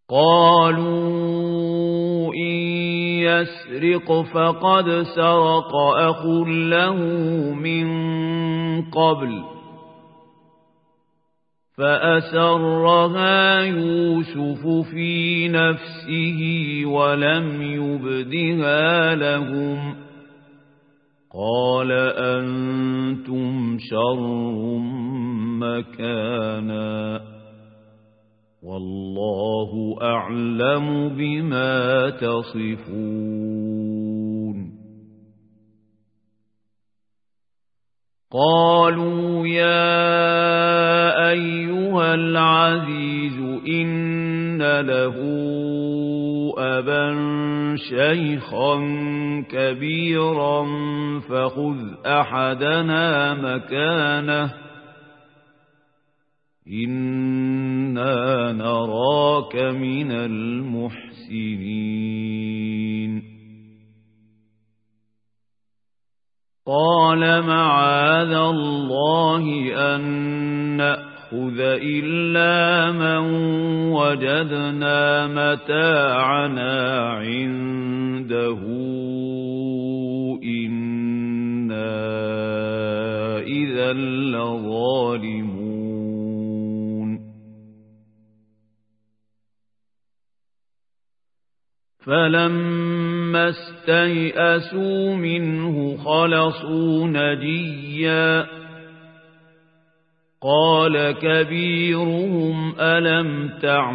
قالوا إن يسرق فقد سرق أخ له من قبل فأسرها يوسف في نفسه ولم يبدها لهم قال أنتم شر مكانا والله أعلم بما تصفون قالوا يا أيها العزيز إن له أبا شيخا كبيرا فخذ أحدنا مكانه إنا نراك من المحسنين قال معاذ الله أن نأخذ إلا من وجدنا متاعنا عنده إنا إذا لظالمون فلما استيئسوا منه خلصوا نجيا قال كبيرهم ألم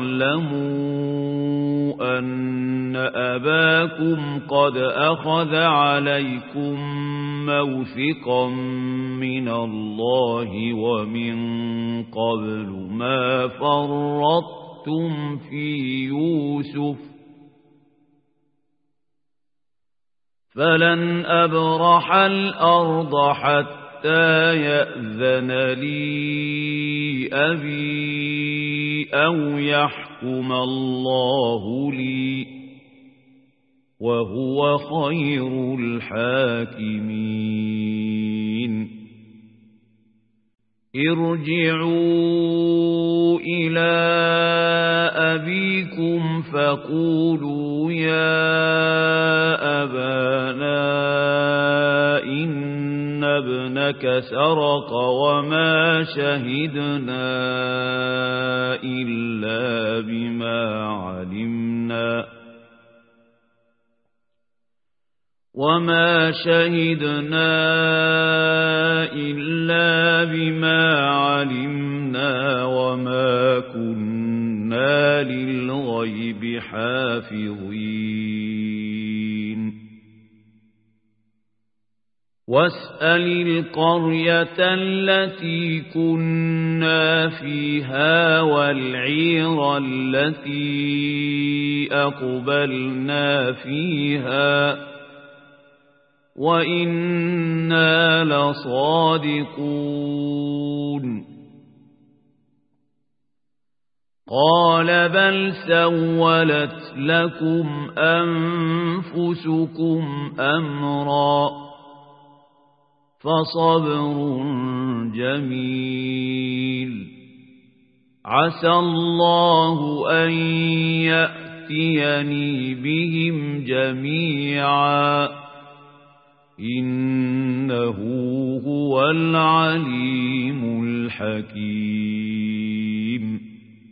تعلموا أن أباكم قد أخذ عليكم موثقا من الله ومن قبل ما فرطتم في يوسف فلن أبرح الأرض حتى يأذن لي أبي أو يحكم الله لي وهو خير الحاكمين ارجعوا إلى أبيكم فقولوا يا أبانا إن ابنك سرق وما شهدنا إلا بما علمنا وما كنا للغيب حافظين واسأل القرية التي كنا فيها والعير التي أقبلنا فيها وإنا لصادقون قال بل سولت لكم أنفسكم أمرا فصبر جميل عسى الله أن يأتيني بهم جميعا إنه هو العليم الحكيم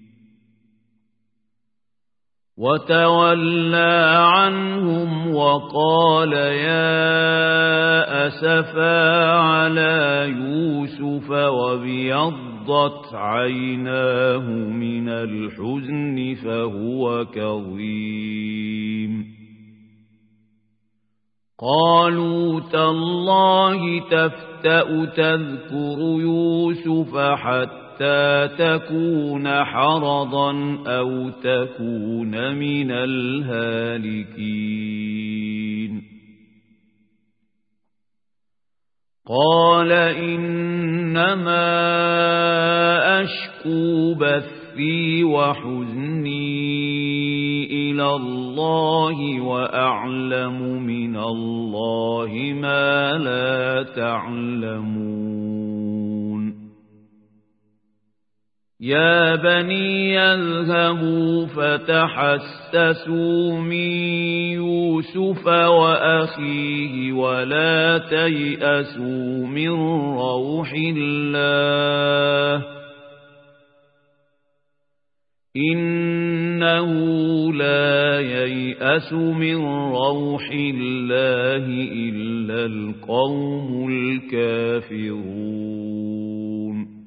وتولى عنهم وقال يا أسفا على يوسف وابيضت عيناه من الحزن فهو كظيم قالوا تالله تفتأ تذكر يوسف حتى تكون حرضا أو تكون من الهالكين قال إنما أشكو بثي وحزني إلى الله وأعلم من الله ما لا تعلمون يا بني يذهبوا فتحسسوا من يوسف وأخيه ولا تيأسوا من روح الله إنه لا ييأس من روح الله إلا القوم الكافرون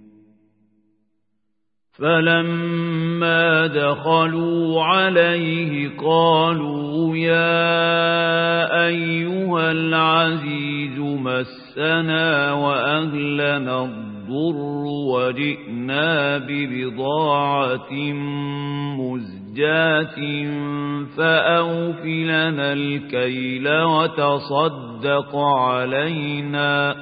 فلما دخلوا عليه قالوا يا أيها العزيز مسنا وأهلنا الضر وجئنا ببضاعة مزجاة فأوف لنا الكيل وتصدق علينا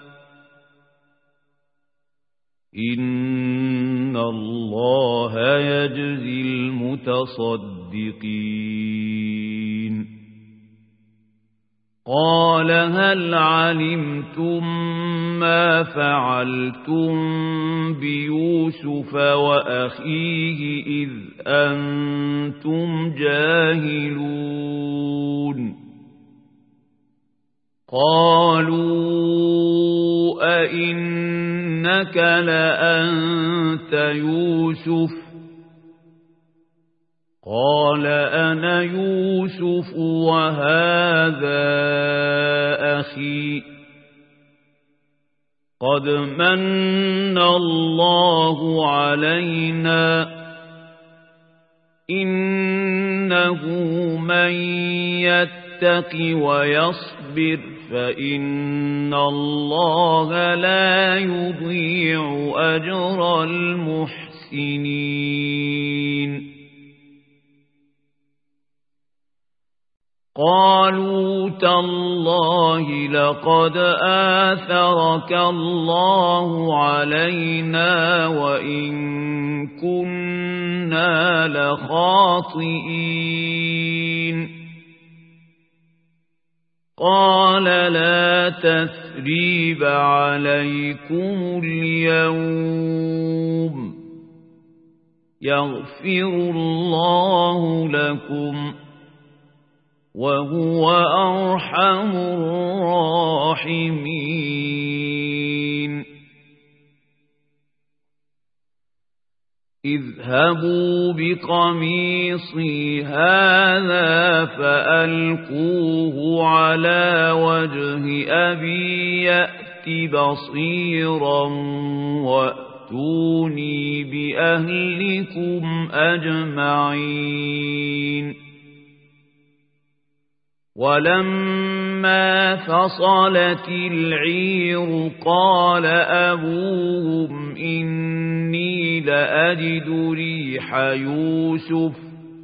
إن الله يجزي المتصدقين قال هل علمتم ما فعلتم بيوسف وأخيه إذ أنتم جاهلون قالوا أئنك لأنت يوسف قال أنا يوسف وهذا أخي قد من الله علينا إنه من يتق ويصبر فإن الله لا يضيع أجر المحسنين قالوا تالله لقد آثرك الله علينا وإن كنا لخاطئين قال لا تثريب عليكم اليوم يغفر الله لكم وهو أرحم الراحمين اذهبوا بقميصي هذا فألقوه على وجه أبي يأت بصيرا وأتوني بأهلكم أجمعين ولما فصلت العير قال أبوهم إني لأجد ريح يوسف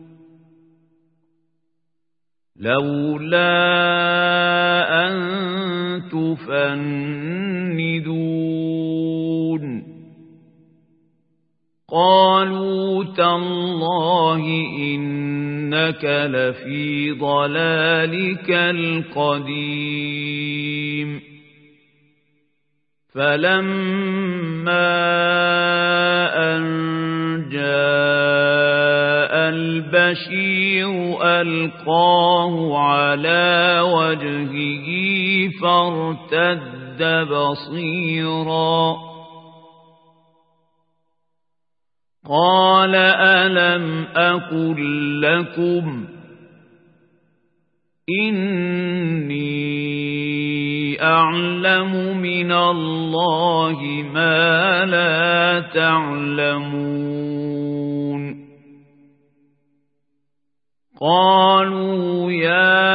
لولا أن تفندون قالوا تالله إنك لفي ضلالك القديم فلما أن جاء البشير ألقاه على وجهه فارتد بصيرا قال ألم أقل لكم إني أعلم من الله ما لا تعلمون قالوا يا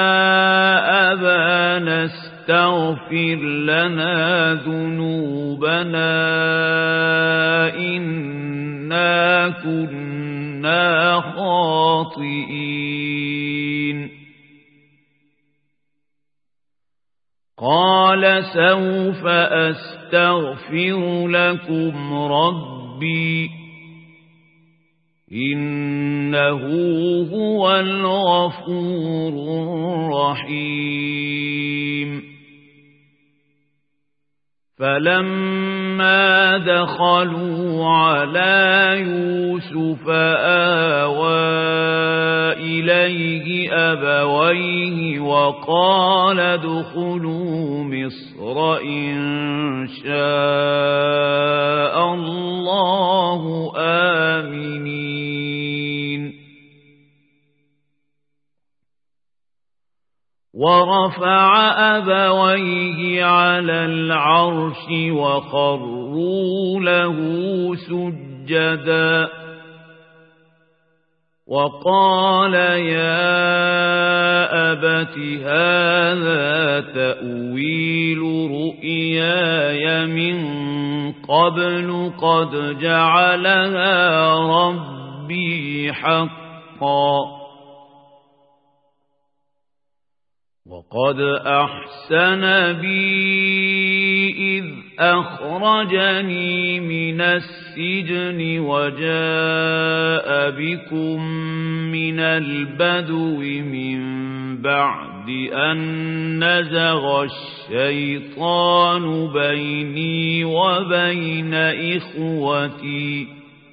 أبانا استغفر لنا ذنوبنا إنا كنا خاطئين قال سوف أستغفر لكم ربي إنه هو الغفور الرحيم فلما فلما دخلوا على يوسف آوى إليه أبويه وقال ادخلوا مصر إن شاء الله آمنين ورفع أبويه على العرش وخروا له سجدا وقال يا أبت هذا تأويل رؤياي من قبل قد جعلها ربي حقا وقد أحسن بي إذ أخرجني من السجن وجاء بكم من البدو من بعد أن نزغ الشيطان بيني وبين إخوتي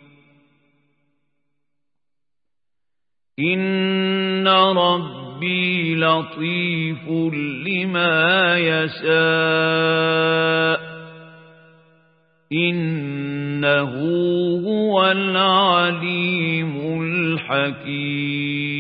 إن ربي لطيف لما يشاء إنه هو العليم الحكيم